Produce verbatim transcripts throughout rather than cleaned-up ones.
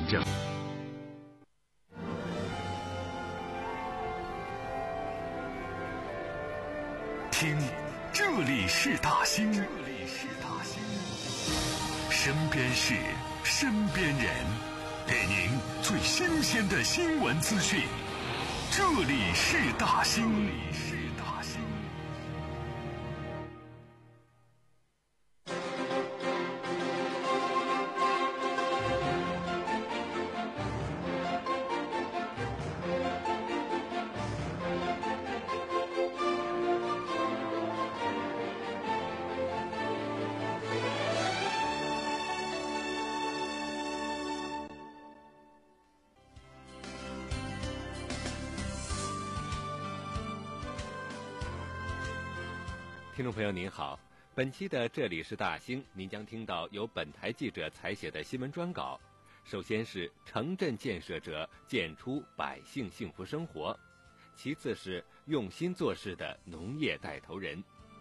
政。听，这里是大兴，这里是大兴，身边事，身边人，给您最新鲜的新闻资讯。这里是大兴，这里是大兴。 听众朋友您好，本期的这里是大兴，您将听到由本台记者采写的新闻专稿。首先是城镇建设者建出百姓幸福生活，其次是用心做事的农业带头人。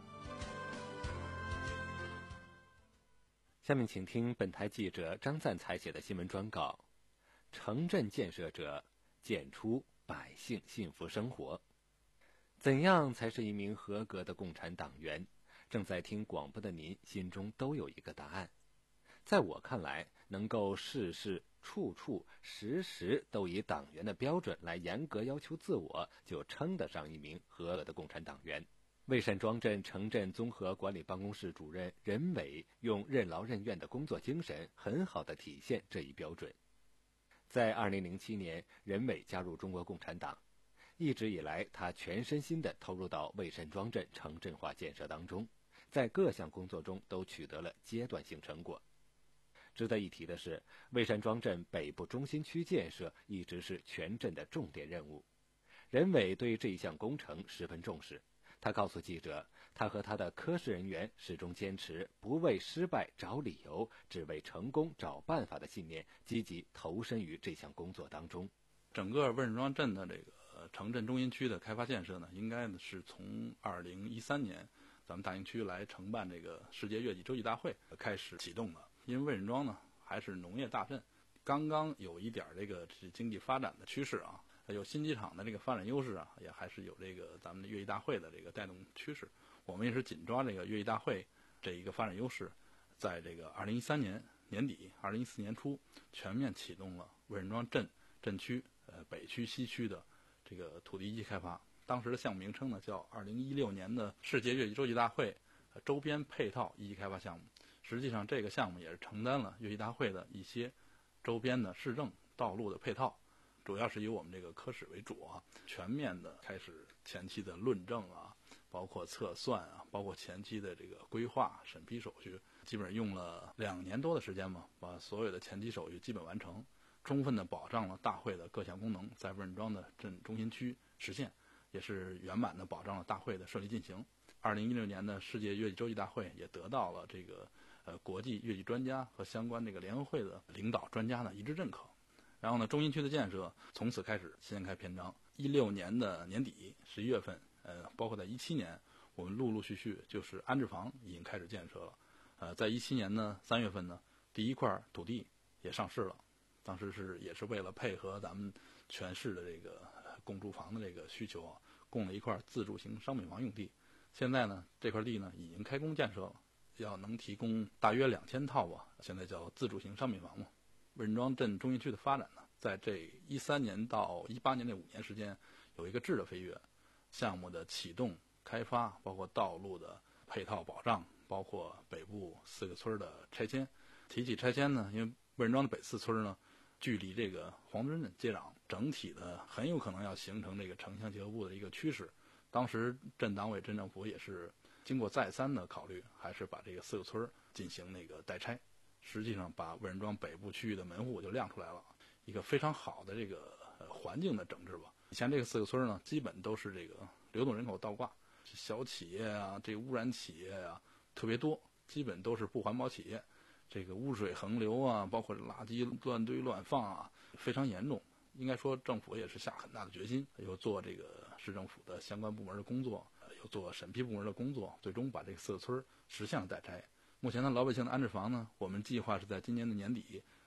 下面请听本台记者张赞采写的新闻专稿：城镇建设者建出百姓幸福生活。怎样才是一名合格的共产党员？正在听广播的您心中都有一个答案。在我看来，能够事事处处时时都以党员的标准来严格要求自我，就称得上一名合格的共产党员。蔚山庄镇城镇综合管理办公室主任任伟用任劳任怨的工作精神，很好地体现这一标准。在二零零七年，任伟加入中国共产党。一直以来，他全身心地投入到蔚山庄镇城镇化建设当中，在各项工作中都取得了阶段性成果。值得一提的是，蔚山庄镇北部中心区建设一直是全镇的重点任务。任伟对这一项工程十分重视，他告诉记者，他和他的科室人员始终坚持不为失败找理由，只为成功找办法的信念，积极投身于这项工作当中。 整个蔚山庄镇的这个呃城镇中心区的开发建设呢，应该呢是从二零一三年咱们大兴区来承办这个世界月季洲际大会开始启动的。因为蔚山庄呢还是农业大镇，刚刚有一点这个经济发展的趋势啊，有新机场的这个发展优势啊，也还是有这个咱们的月季大会的这个带动趋势。我们也是紧抓这个月季大会这一个发展优势，在这个二零一三年年底、二零一四年初全面启动了蔚山庄镇镇区呃北区、西区的这个土地一级开发。当时的项目名称呢叫二零一六年的世界月季洲际大会周边配套一级开发项目。实际上这个项目也是承担了月季大会的一些周边的市政道路的配套，主要是以我们这个科室为主啊，全面的开始前期的论证啊，包括测算啊，包括前期的这个规划审批手续，基本上用了两年多的时间嘛，把所有的前期手续基本完成，充分的保障了大会的各项功能在蔚山庄的镇中心区实现，也是圆满的保障了大会的顺利进行。二零一六年的世界月季洲际大会也得到了这个呃国际月季专家和相关这个联合会的领导专家呢一致认可。然后呢，中心区的建设从此开始掀开篇章。一六年的年底十一月份，呃，包括在一七年，我们陆陆续续就是安置房已经开始建设了。呃，在一七年呢三月份呢，第一块土地也上市了。当时是也是为了配合咱们全市的这个供住房的这个需求啊，供了一块自住型商品房用地。现在呢，这块地呢已经开工建设了，要能提供大约两千套吧，现在叫自住型商品房嘛。蔚山庄镇中心区的发展呢，在这一三年到一八年这五年时间，有一个质的飞跃。项目的启动、开发，包括道路的配套保障，包括北部四个村的拆迁。提起拆迁呢，因为蔚山庄的北四村呢，距离这个黄墩镇接壤，整体的很有可能要形成这个城乡结合部的一个趋势。当时镇党委、镇政府也是经过再三的考虑，还是把这个四个村进行那个代拆。实际上把蔚山庄北部区域的门户就亮出来了，一个非常好的这个呃环境的整治吧。以前这个四个村呢，基本都是这个流动人口倒挂，小企业啊，这个污染企业啊特别多，基本都是不环保企业，这个污水横流啊，包括垃圾乱堆乱放啊，非常严重。应该说政府也是下很大的决心，有做这个市政府的相关部门的工作，有做审批部门的工作，最终把这个四个村实现了代拆。目前呢，老百姓的安置房呢，我们计划是在今年的年底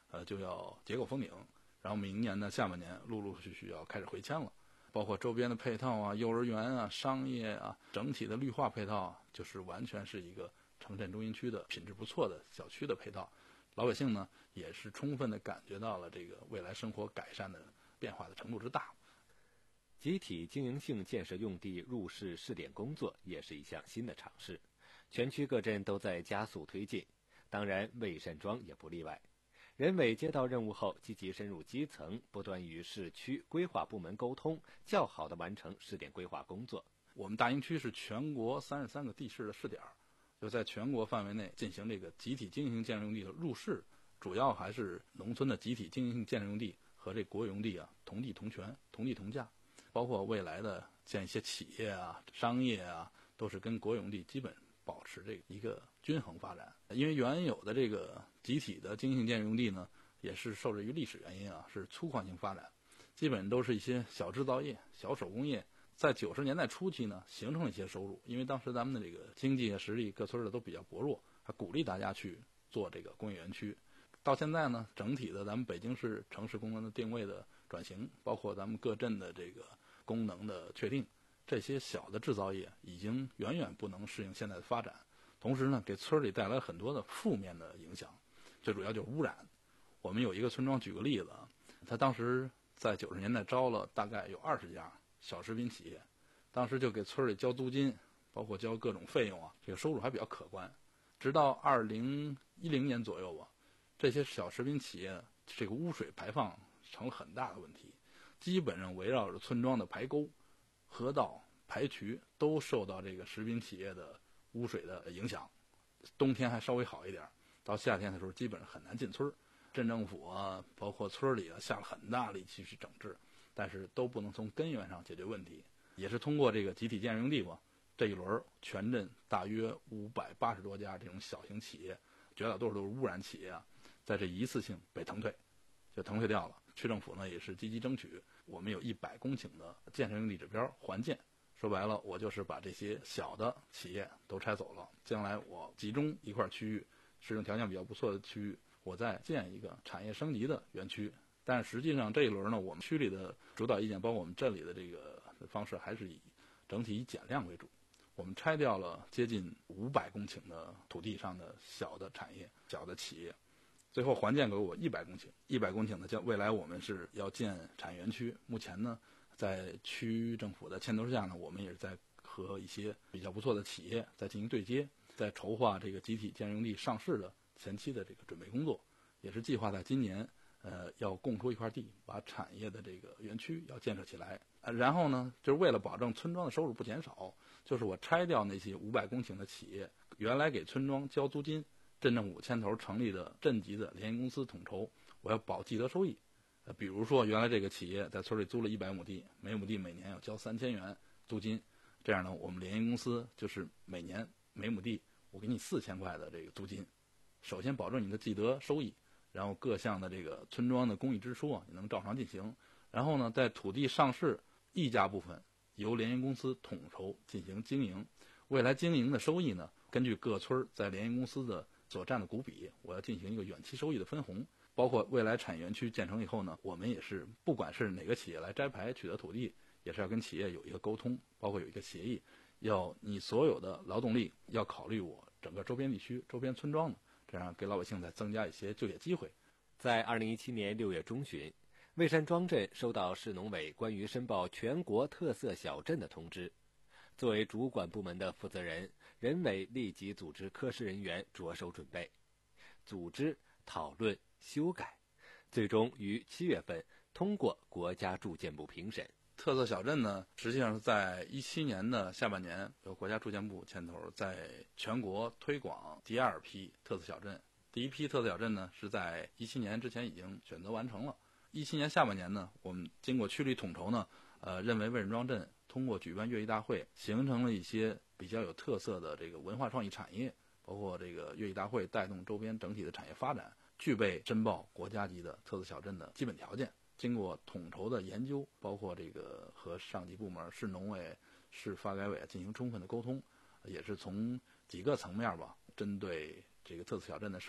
呃就要结构封顶，然后明年的下半年陆陆续续要开始回迁了，包括周边的配套啊、幼儿园啊、商业啊，整体的绿化配套啊，就是完全是一个城镇中心区的品质不错的小区的配套。老百姓呢也是充分的感觉到了这个未来生活改善的变化的程度之大。 集体经营性建设用地入市试点工作也是一项新的尝试，全区各镇都在加速推进，当然魏山庄也不例外。人委接到任务后，积极深入基层，不断与市区规划部门沟通，较好地完成试点规划工作。 我们大营区是全国三十三个地市的试点，就在全国范围内进行这个集体经营性建设用地的入市，主要还是农村的集体经营性建设用地和这国有用地啊同地同权、同地同价，包括未来的建一些企业啊、商业啊，都是跟国有用地基本保持这一个均衡发展。因为原有的这个集体的经营性建设用地呢，也是受制于历史原因啊，是粗犷性发展，基本都是一些小制造业、小手工业。在九十年代初期呢，形成了一些收入，因为当时咱们的这个经济实力各村的都比较薄弱，还鼓励大家去做这个工业园区。到现在呢，整体的咱们北京市城市功能的定位的转型，包括咱们各镇的这个功能的确定，这些小的制造业已经远远不能适应现在的发展，同时呢，给村里带来很多的负面的影响，最主要就是污染。我们有一个村庄，举个例子啊，他当时在九十年代招了大概有二十家小食品企业，当时就给村里交租金，包括交各种费用啊，这个收入还比较可观。直到二零一零年左右吧，这些小食品企业这个污水排放成了很大的问题，基本上围绕着村庄的排沟、河道、排渠都受到这个食品企业的污水的影响。冬天还稍微好一点，到夏天的时候基本上很难进村。镇政府啊，包括村里啊，下了很大力气去整治，但是都不能从根源上解决问题。也是通过这个集体建设用地吧，这一轮全镇大约五百八十多家这种小型企业，绝大多数都是污染企业啊，在这一次性被腾退，就腾退掉了。区政府呢也是积极争取，我们有一百公顷的建设用地指标还建。说白了，我就是把这些小的企业都拆走了，将来我集中一块区域，使用条件比较不错的区域，我再建一个产业升级的园区。但实际上这一轮呢，我们区里的主导意见，包括我们镇里的这个方式，还是以整体以减量为主。我们拆掉了接近五百公顷的土地上的小的产业、小的企业，最后还建给我一百公顷。一百公顷的叫未来我们是要建产业园区。目前呢，在区政府的牵头下呢，我们也是在和一些比较不错的企业在进行对接，在筹划这个集体建设用地上市的前期的这个准备工作，也是计划在今年呃要供出一块地，把产业的这个园区要建设起来。呃，然后呢，就是为了保证村庄的收入不减少，就是我拆掉那些五百公顷的企业，原来给村庄交租金，镇政府牵头成立的镇级的联营公司统筹，我要保既得收益。呃，比如说原来这个企业在村里租了一百亩地，每亩地每年要交三千元租金，这样呢，我们联营公司就是每年每亩地我给你四千块的这个租金，首先保证你的既得收益，然后各项的这个村庄的公益支出啊，你能照常进行。然后呢，在土地上市溢价部分由联营公司统筹进行经营，未来经营的收益呢，根据各村在联营公司的所占的股比，我要进行一个远期收益的分红。包括未来产业园区建成以后呢，我们也是不管是哪个企业来摘牌取得土地，也是要跟企业有一个沟通，包括有一个协议，要你所有的劳动力要考虑我整个周边地区、周边村庄的，这样给老百姓再增加一些就业机会。 在二零一七年六月中旬，魏山庄镇收到市农委关于申报全国特色小镇的通知。作为主管部门的负责人，人委立即组织科室人员着手准备、组织、讨论、修改，最终于七月份通过国家住建部评审。 特色小镇呢，实际上是在一七年的下半年，由国家住建部牵头，在全国推广第二批特色小镇。第一批特色小镇呢，是在一七年之前已经选择完成了。一七年下半年呢，我们经过区里统筹呢，呃，认为魏仁庄镇通过举办乐艺大会，形成了一些比较有特色的这个文化创意产业，包括这个乐艺大会带动周边整体的产业发展，具备申报国家级的特色小镇的基本条件。经过统筹的研究，包括这个和上级部门、市农委、市发改委进行充分的沟通，也是从几个层面吧，针对这个特色小镇的事儿呢，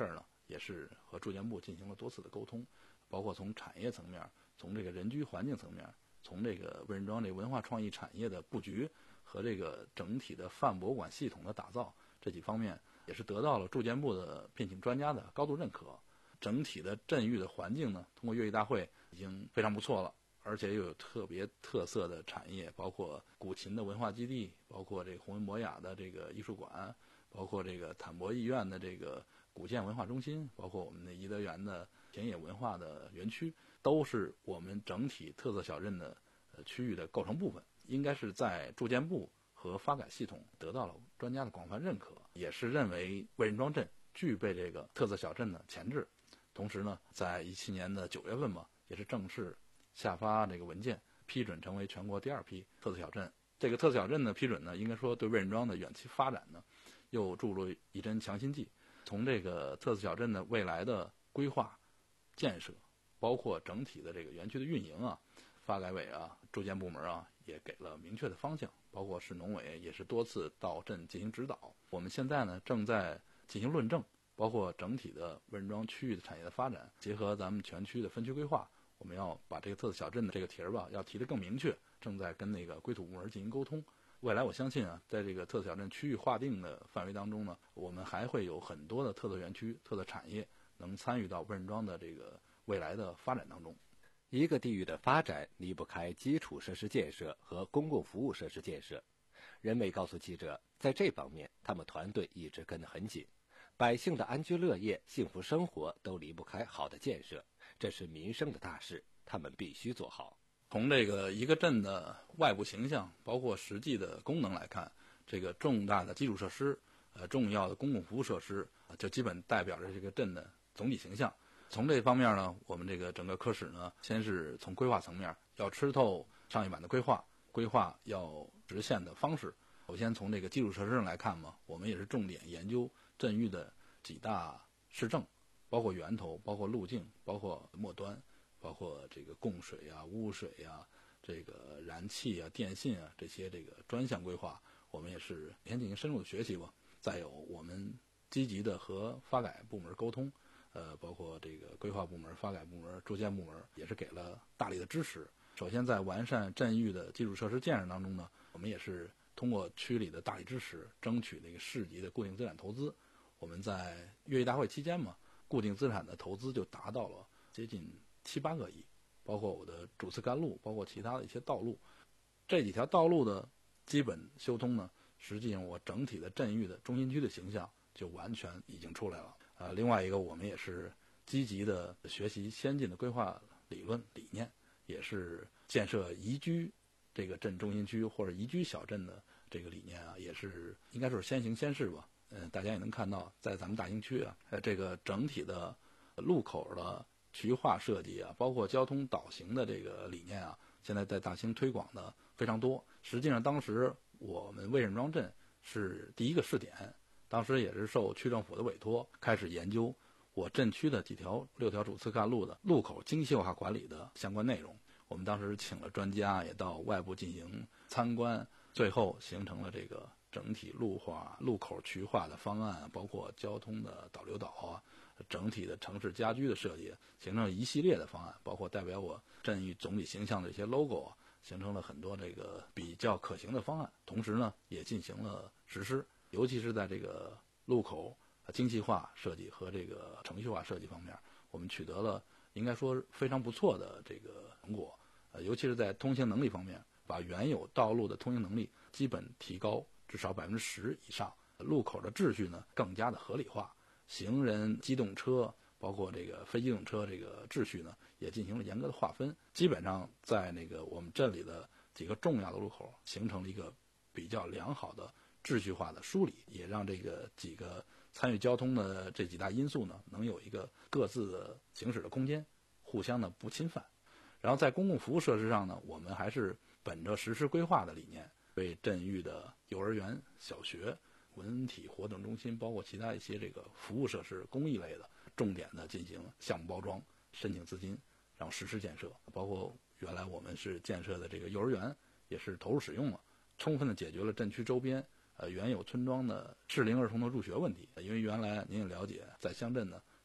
也是和住建部进行了多次的沟通，包括从产业层面，从这个人居环境层面，从这个魏仁庄这文化创意产业的布局和这个整体的泛博物馆系统的打造这几方面，也是得到了住建部的聘请专家的高度认可。整体的镇域的环境呢，通过乐艺大会已经非常不错了，而且又有特别特色的产业，包括古琴的文化基地，包括这个弘文博雅的这个艺术馆，包括这个坦博艺院的这个古建文化中心，包括我们的颐德园的田野文化的园区，都是我们整体特色小镇的呃区域的构成部分，应该是在住建部和发改系统得到了专家的广泛认可，也是认为魏仁庄镇具备这个特色小镇的潜质。同时呢，在一七年的九月份嘛，也是正式下发这个文件，批准成为全国第二批特色小镇。这个特色小镇的批准呢，应该说对魏仁庄的远期发展呢，又注入一针强心剂。从这个特色小镇的未来的规划、建设，包括整体的这个园区的运营啊，发改委啊、住建部门啊，也给了明确的方向，包括市农委也是多次到镇进行指导。我们现在呢，正在进行论证，包括整体的魏仁庄区域的产业的发展，结合咱们全区的分区规划，我们要把这个特色小镇的这个题儿吧，要提得更明确，正在跟那个归土部门进行沟通。未来我相信啊，在这个特色小镇区域划定的范围当中呢，我们还会有很多的特色园区、特色产业能参与到魏仁庄的这个未来的发展当中。 一个地域的发展离不开基础设施建设和公共服务设施建设。任伟告诉记者，在这方面他们团队一直跟得很紧，百姓的安居乐业、幸福生活都离不开好的建设，这是民生的大事，他们必须做好。 从这个一个镇的外部形象，包括实际的功能来看，这个重大的基础设施、呃重要的公共服务设施，就基本代表着这个镇的总体形象。从这方面呢，我们这个整个科室呢，先是从规划层面要吃透上一版的规划，规划要实现的方式。首先从这个基础设施上来看嘛，我们也是重点研究镇域的几大市政，包括源头，包括路径，包括末端，包括这个供水啊、污水啊、这个燃气啊、电信啊这些这个专项规划，我们也是先进行深入的学习吧。再有，我们积极的和发改部门沟通，呃，包括这个规划部门、发改部门、住建部门也是给了大力的支持。首先，在完善镇域的基础设施建设当中呢，我们也是通过区里的大力支持，争取那个市级的固定资产投资。我们在乐艺大会期间嘛，固定资产的投资就达到了接近七八个亿，包括我的主次干路，包括其他的一些道路，这几条道路的基本修通呢，实际上我整体的镇域的中心区的形象就完全已经出来了。呃，另外一个，我们也是积极的学习先进的规划理论理念，也是建设宜居这个镇中心区或者宜居小镇的这个理念啊，也是应该说是先行先试吧。嗯、呃，大家也能看到，在咱们大兴区啊，呃，这个整体的路口的渠化设计啊，包括交通导行的这个理念啊，现在在大兴推广的非常多。实际上，当时我们魏仁庄镇是第一个试点，当时也是受区政府的委托，开始研究我镇区的几条六条主次干路的路口精细化管理的相关内容。我们当时请了专家，也到外部进行参观，最后形成了这个整体路化、路口渠化的方案，包括交通的导流导啊，整体的城市家居的设计，形成了一系列的方案，包括代表我镇域总体形象的一些 logo 啊，形成了很多这个比较可行的方案。同时呢，也进行了实施，尤其是在这个路口精细化设计和这个程序化设计方面，我们取得了应该说非常不错的这个成果。呃，尤其是在通行能力方面，把原有道路的通行能力基本提高至少百分之十以上，路口的秩序呢更加的合理化，行人、机动车包括这个非机动车这个秩序呢也进行了严格的划分，基本上在那个我们镇里的几个重要的路口形成了一个比较良好的秩序化的梳理，也让这个几个参与交通的这几大因素呢能有一个各自的行驶的空间，互相的不侵犯。然后在公共服务设施上呢，我们还是本着实施规划的理念，为镇域的幼儿园、小学、文体活动中心，包括其他一些这个服务设施、公益类的，重点的进行项目包装，申请资金，然后实施建设。包括原来我们是建设的这个幼儿园，也是投入使用了，充分的解决了镇区周边呃原有村庄的适龄儿童的入学问题。因为原来您也了解，在乡镇呢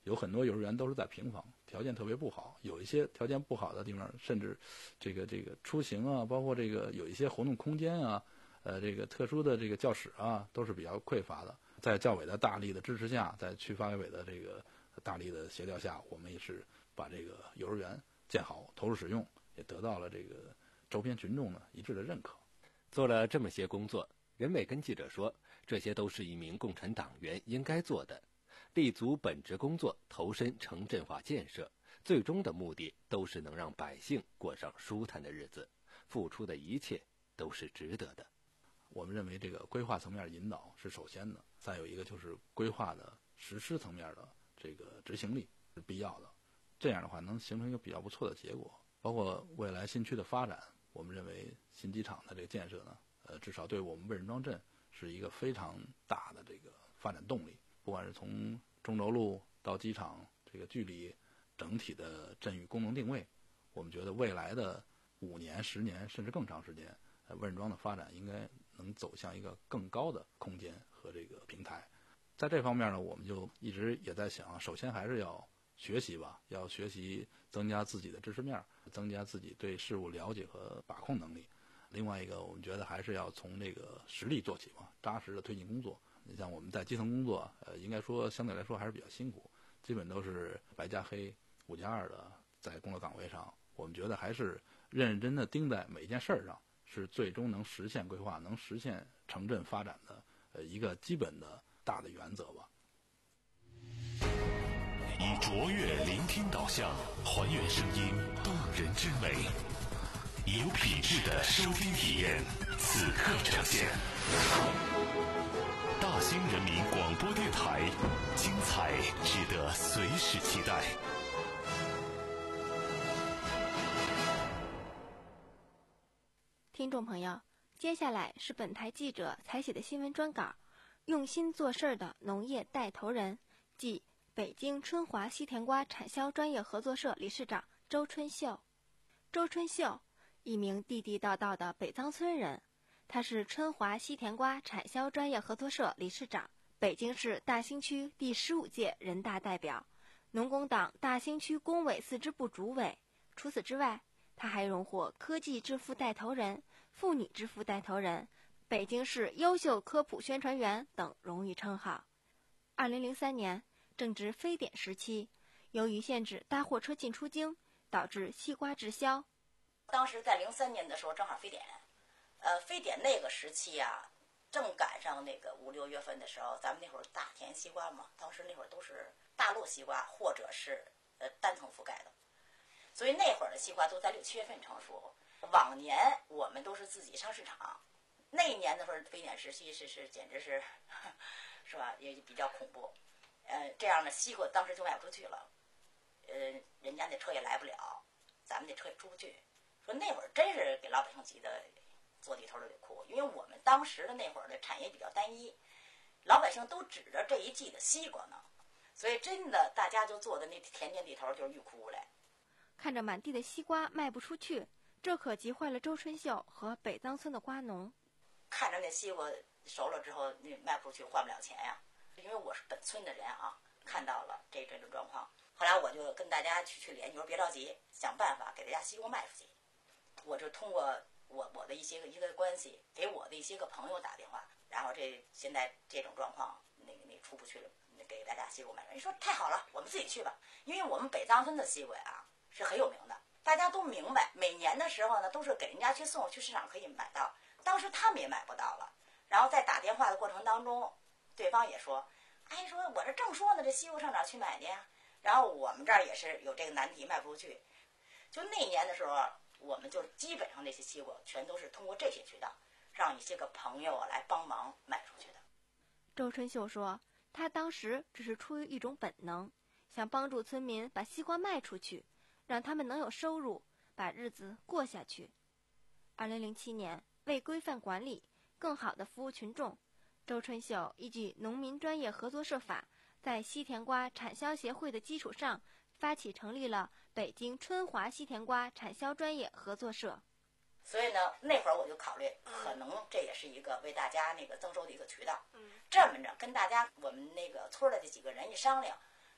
有很多幼儿园都是在平房，条件特别不好，有一些条件不好的地方，甚至这个这个出行啊，包括这个有一些活动空间啊，呃，这个特殊的这个教室啊，都是比较匮乏的。在教委的大力的支持下，在区发改委的这个大力的协调下，我们也是把这个幼儿园建好，投入使用，也得到了这个周边群众呢一致的认可。 做了这么些工作，任伟跟记者说，这些都是一名共产党员应该做的，立足本职工作，投身城镇化建设，最终的目的都是能让百姓过上舒坦的日子，付出的一切都是值得的。 我们认为这个规划层面引导是首先的，再有一个就是规划的实施层面的这个执行力是必要的，这样的话能形成一个比较不错的结果。包括未来新区的发展，我们认为新机场的这个建设呢，呃，至少对我们魏仁庄镇是一个非常大的这个发展动力。不管是从中轴路到机场这个距离，整体的镇域功能定位，我们觉得未来的五年、十年甚至更长时间，呃，魏仁庄的发展应该能走向一个更高的空间和这个平台。在这方面呢，我们就一直也在想，首先还是要学习吧，要学习增加自己的知识面，增加自己对事物了解和把控能力。另外一个，我们觉得还是要从这个实力做起嘛，扎实的推进工作。你像我们在基层工作，呃，应该说相对来说还是比较辛苦，基本都是白加黑、五加二的在工作岗位上。我们觉得还是认认真的盯在每一件事儿上，是最终能实现规划、能实现城镇发展的呃一个基本的大的原则吧。 以卓越聆听导向，还原声音动人之美，以有品质的收听体验，此刻呈现。大兴人民广播电台，精彩值得随时期待。 听众朋友，接下来是本台记者采写的新闻专稿，用心做事的农业带头人，即北京春华西甜瓜产销专业合作社理事长周春秀。周春秀，一名地地道道的北藏村人，他是春华西甜瓜产销专业合作社理事长，北京市大兴区第十五届人大代表，农工党大兴区工委四支部主委。除此之外，他还荣获科技致富带头人、妇女致富带头人、北京市优秀科普宣传员等荣誉称号。二零零三年正值非典时期，由于限制大货车进出京，导致西瓜滞销。 当时在零三年的时候正好非典，呃，非典那个时期啊，正赶上那个五六月份的时候，咱们那会儿大田西瓜嘛，当时那会儿都是大陆西瓜或者是呃单层覆盖的，所以那会儿的西瓜都在六七月份成熟。往年我们都是自己上市场，那一年的时候非典时期是是简直是，是吧？也比较恐怖。呃，这样的西瓜当时就卖不出去了，呃，人家那车也来不了，咱们那车也出不去。说那会儿真是给老百姓急得坐地头就得哭，因为我们当时的那会儿的产业比较单一，老百姓都指着这一季的西瓜呢，所以真的大家就坐在那田间地头就是欲哭无泪。 看着满地的西瓜卖不出去，这可急坏了周春秀和北藏村的瓜农。 看着那西瓜熟了之后，那卖不出去，换不了钱呀。因为我是本村的人啊，看到了这这种状况，后来我就跟大家去去联系，说别着急，想办法给大家西瓜卖出去。我就通过我我的一些个一个关系，给我的一些个朋友打电话，然后这现在这种状况，那个那出不去了，给大家西瓜卖。人说太好了，我们自己去吧，因为我们北藏村的西瓜啊是很有名的，大家都明白，每年的时候呢都是给人家去送，去市场可以买到，当时他们也买不到了，然后在打电话的过程当中，对方也说，哎，说我这正说呢，这西瓜上哪儿去买去呀？然后我们这儿也是有这个难题，卖不出去。就那年的时候，我们就基本上那些西瓜全都是通过这些渠道，让一些个朋友啊来帮忙卖出去的。 周春秀说，他当时只是出于一种本能，想帮助村民把西瓜卖出去，让他们能有收入，把日子过下去。二零零七年，为规范管理，更好地服务群众，周春秀依据《农民专业合作社法》，在西甜瓜产销协会的基础上，发起成立了北京春华西甜瓜产销专业合作社。 所以呢，那会儿我就考虑，可能这也是一个为大家那个增收的一个渠道。嗯，这么着跟大家我们那个村的这几个人一商量，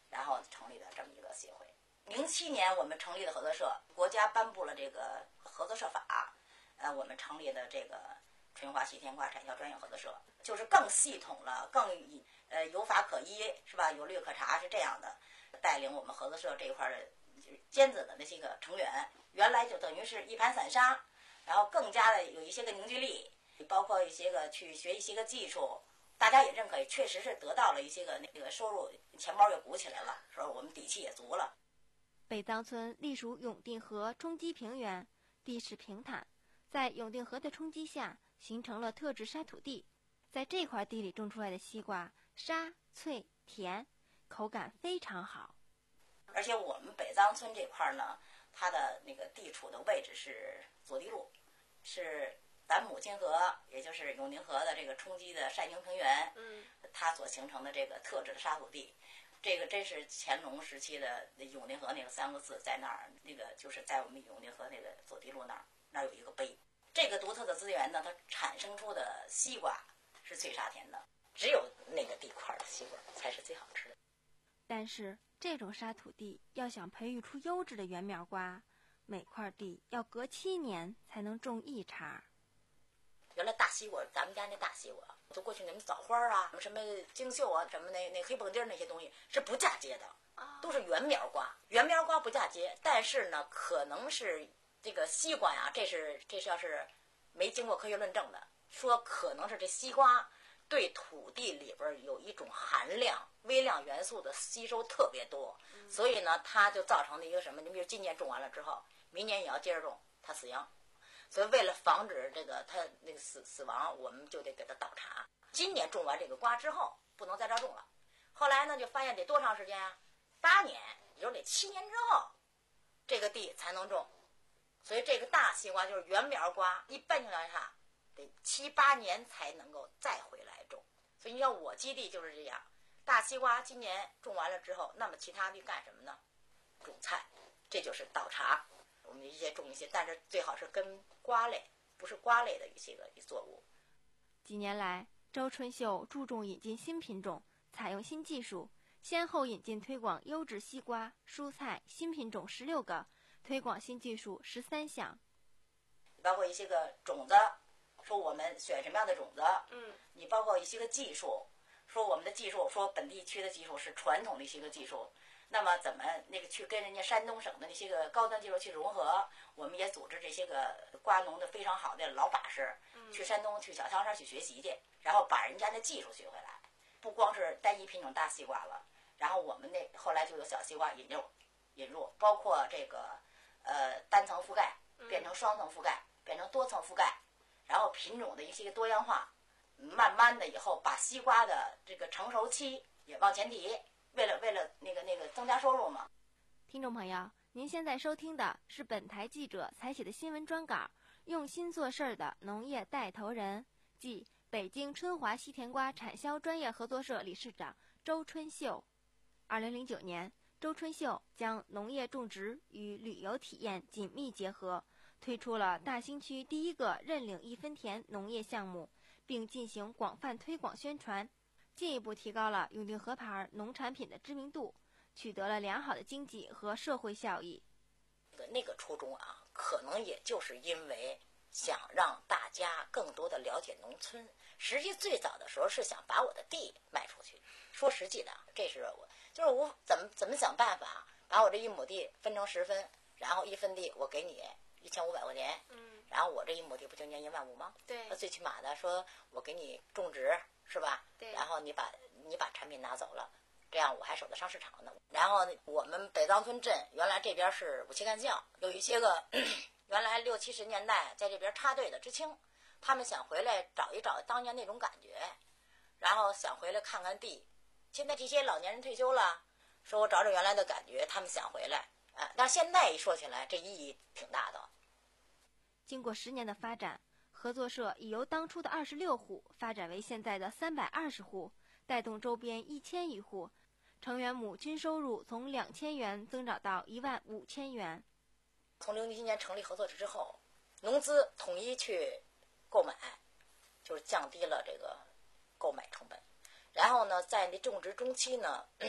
然后成立的这么一个协会。零七年我们成立的合作社，国家颁布了这个合作社法，呃，我们成立的这个春华西甜瓜产销专业合作社，就是更系统了，更呃有法可依，是吧？有律可查，是这样的。带领我们合作社这一块的尖子的那些个成员，原来就等于是一盘散沙，然后更加的有一些个凝聚力，包括一些个去学一些个技术，大家也认可，也确实是得到了一些个那个收入，钱包也鼓起来了，说我们底气也足了。 北藏村隶属永定河冲积平原，地势平坦，在永定河的冲击下形成了特质沙土地，在这块地里种出来的西瓜沙脆甜，口感非常好。 而且我们北藏村这块呢，它的那个地处的位置是左地路，是咱母亲河，也就是永定河的这个冲击的晒凝平原，嗯，它所形成的这个特质的沙土地。这个真是乾隆时期的永定河那个三个字在那儿，那个就是在我们永定河那个左地路那儿，那儿有一个碑。这个独特的资源呢，它产生出的西瓜是脆沙甜的，只有那个地块的西瓜才是最好吃的。 但是这种沙土地要想培育出优质的原苗瓜，每块地要隔七年才能种一茬。 原来大西瓜，咱们家那大西瓜，就过去那么枣花啊，什么京秀啊，什么那那黑蹦丁那些东西是不嫁接的，都是原苗瓜。原苗瓜不嫁接，但是呢，可能是这个西瓜呀，这是这是要是没经过科学论证的，说可能是这西瓜对土地里边有一种含量微量元素的吸收特别多，所以呢，它就造成了一个什么？你比如今年种完了之后，明年也要接着种，它死秧。所以为了防止这个它那个死死亡，我们就得给它倒茬。今年种完这个瓜之后，不能再照种了。后来呢，就发现得多长时间啊？八年，也就是得七年之后，这个地才能种。所以这个大西瓜就是原苗瓜，一般情况下得七八年才能够再回来种。所以你像我基地就是这样，大西瓜今年种完了之后，那么其他地干什么呢？种菜，这就是倒茬。我们一些种一些，但是最好是跟瓜类，不是瓜类的一些个作物。 几年来，周春秀注重引进新品种，采用新技术，先后引进推广优质西瓜、蔬菜新品种十六个，推广新技术十三项。 包括一些个种子，说我们选什么样的种子，嗯，你包括一些个技术，说我们的技术，说本地区的技术是传统的一些个技术。那么怎么那个去跟人家山东省的那些个高端技术去融合？我们也组织这些个瓜农的非常好的老把式，去山东去小汤山去学习去，然后把人家的技术学回来，不光是单一品种大西瓜了，然后我们那后来就有小西瓜引入，引入包括这个呃单层覆盖变成双层覆盖，变成多层覆盖，然后品种的一些个多样化，慢慢的以后把西瓜的这个成熟期也往前提。为了为了那个那个增加收入嘛。 听众朋友，您现在收听的是本台记者采写的新闻专稿，用心做事儿的农业带头人，即北京春华西甜瓜产销专业合作社理事长周春秀。二零零九年，周春秀将农业种植与旅游体验紧密结合，推出了大兴区第一个认领一分田农业项目，并进行广泛推广宣传。进一步提高了永定河牌农产品的知名度，取得了良好的经济和社会效益。 那个初衷啊，可能也就是因为想让大家更多的了解农村。实际最早的时候是想把我的地卖出去。说实际的，这是我就是我怎么怎么想办法把我这一亩地分成十分，然后一分地我给你一千五百块钱，嗯，然后我这一亩地不就年一万五吗？对，那最起码的说我给你种植。是吧？对，然后你把你把产品拿走了，这样我还守得上市场呢。然后我们北藏村镇原来这边是武器干校，有一些个原来六七十年代在这边插队的知青，他们想回来找一找当年那种感觉，然后想回来看看地。现在这些老年人退休了，说我找找原来的感觉，他们想回来。呃，但现在一说起来，这意义挺大的。 经过十年的发展，合作社已由当初的二十六户发展为现在的三百二十户，带动周边一千余户，成员亩均收入从两千元增长到一万五千元。 从零七年成立合作社之后，农资统一去购买，就是降低了这个购买成本。然后呢，在那种植中期呢，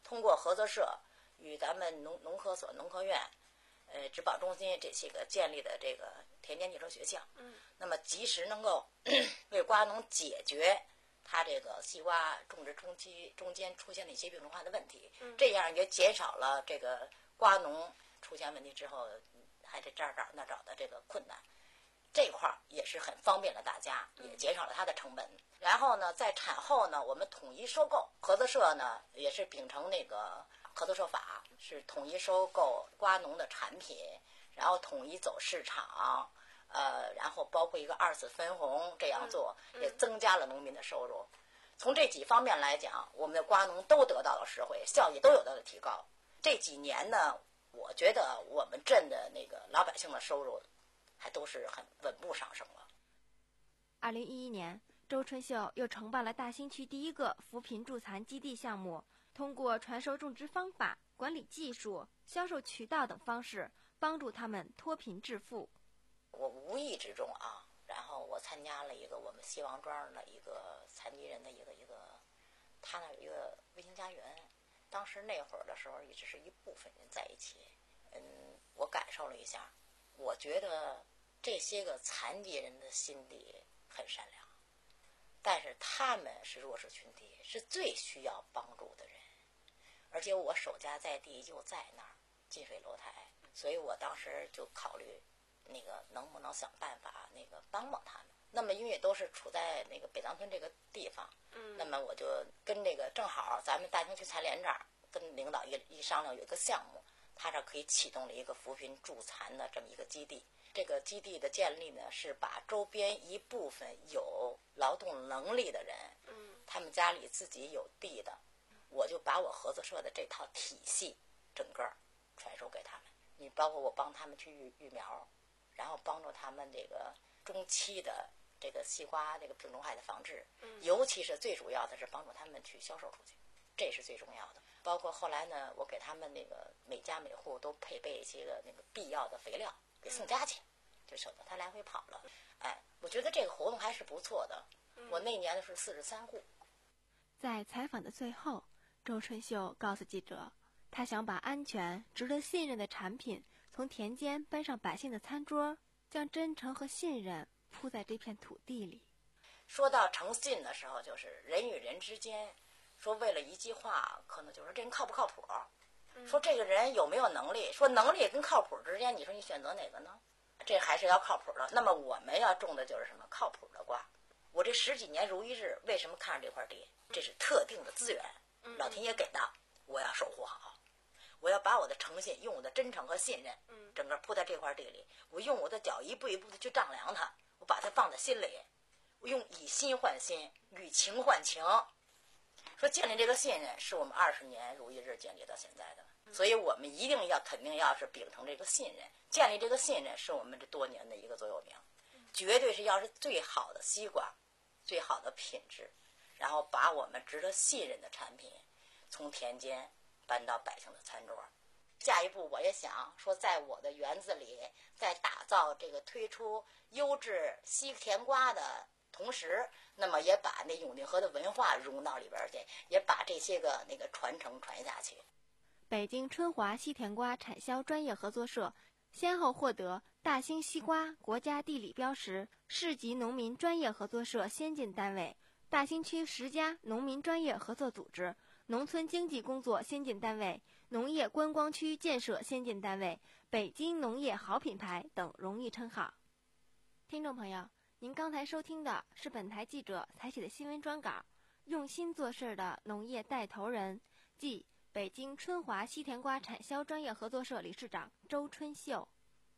通过合作社与咱们农农科所、农科院、呃植保中心这些个建立的这个田间技术学校，嗯，那么及时能够为瓜农解决他这个西瓜种植中期中间出现的一些病虫害的问题，嗯，这样也减少了这个瓜农出现问题之后还得这儿找那找的这个困难。这块儿也是很方便了大家，也减少了它的成本。然后呢，在产后呢，我们统一收购，合作社呢也是秉承那个合作社法，是统一收购瓜农的产品，然后统一走市场，呃，然后包括一个二次分红，这样做也增加了农民的收入。从这几方面来讲，我们的瓜农都得到了实惠，效益都有到了提高。这几年呢，我觉得我们镇的那个老百姓的收入还都是很稳步上升了。 二零一一年，周春秀又承办了大兴区第一个扶贫助残基地项目，通过传授种植方法、管理技术、销售渠道等方式，帮助他们脱贫致富。 我无意之中啊，然后我参加了一个我们西王庄的一个残疾人的一个一个，他那有一个微型家园。当时那会儿的时候，也只是一部分人在一起。嗯，我感受了一下，我觉得这些个残疾人的心地很善良，但是他们是弱势群体，是最需要帮助的人，而且我守家在地就在那儿，近水楼台，所以我当时就考虑那个能不能想办法那个帮帮他们。那么因为都是处在那个北塘村这个地方，嗯，那么我就跟这个正好咱们大兴区残联这儿跟领导一一商量，有一个项目，他这可以启动了一个扶贫助残的这么一个基地。这个基地的建立呢，是把周边一部分有劳动能力的人，嗯，他们家里自己有地的，我就把我合作社的这套体系整个传授给他们。你包括我帮他们去育育苗，然后帮助他们这个中期的这个西瓜这个病虫害的防治，嗯，尤其是最主要的是帮助他们去销售出去，这是最重要的。包括后来呢，我给他们那个每家每户都配备一些个那个必要的肥料，给送家去，就省得他来回跑了。哎，我觉得这个活动还是不错的。我那年的是四十三户。 在采访的最后，周春秀告诉记者，他想把安全、值得信任的产品从田间搬上百姓的餐桌，将真诚和信任铺在这片土地里。 说到诚信的时候，就是人与人之间，说为了一句话，可能就是这人靠不靠谱，说这个人有没有能力，说能力跟靠谱之间，你说你选择哪个呢？这还是要靠谱的。那么我们要种的就是什么？靠谱的瓜。我这十几年如一日，为什么看上这块地？这是特定的资源，老天爷给的，我要守护好。我要把我的诚信，用我的真诚和信任，整个铺在这块地里。我用我的脚一步一步的去丈量它，我把它放在心里。我用以心换心，以情换情。说建立这个信任，是我们二十年如一日建立到现在的，所以我们一定要肯定要是秉承这个信任，建立这个信任是我们这多年的一个座右铭，绝对是要是最好的西瓜，最好的品质，然后把我们值得信任的产品从田间搬到百姓的餐桌。下一步我也想说，在我的园子里，在打造这个推出优质西甜瓜的同时，那么也把那永定河的文化融到里边去，也把这些个那个传承传下去。 北京春华西甜瓜产销专业合作社先后获得大兴西瓜国家地理标识市级农民专业合作社先进单位、大兴区十家农民专业合作组织、农村经济工作先进单位、农业观光区建设先进单位、北京农业好品牌等荣誉称号。听众朋友，您刚才收听的是本台记者采写的新闻专稿，用心做事的农业带头人，即北京春华西甜瓜产销专业合作社理事长周春秀。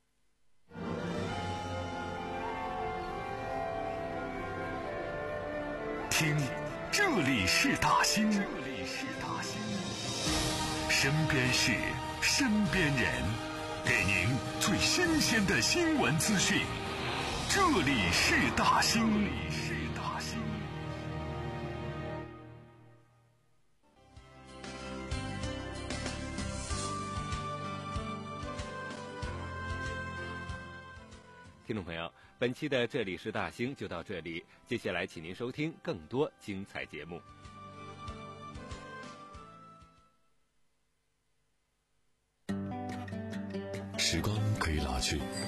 听，这里是大兴，这里是大兴，身边事，身边人，给您最新鲜的新闻资讯。这里是大兴，这里是大兴。 听众朋友，本期的这里是大兴就到这里，接下来请您收听更多精彩节目。 时光可以老去，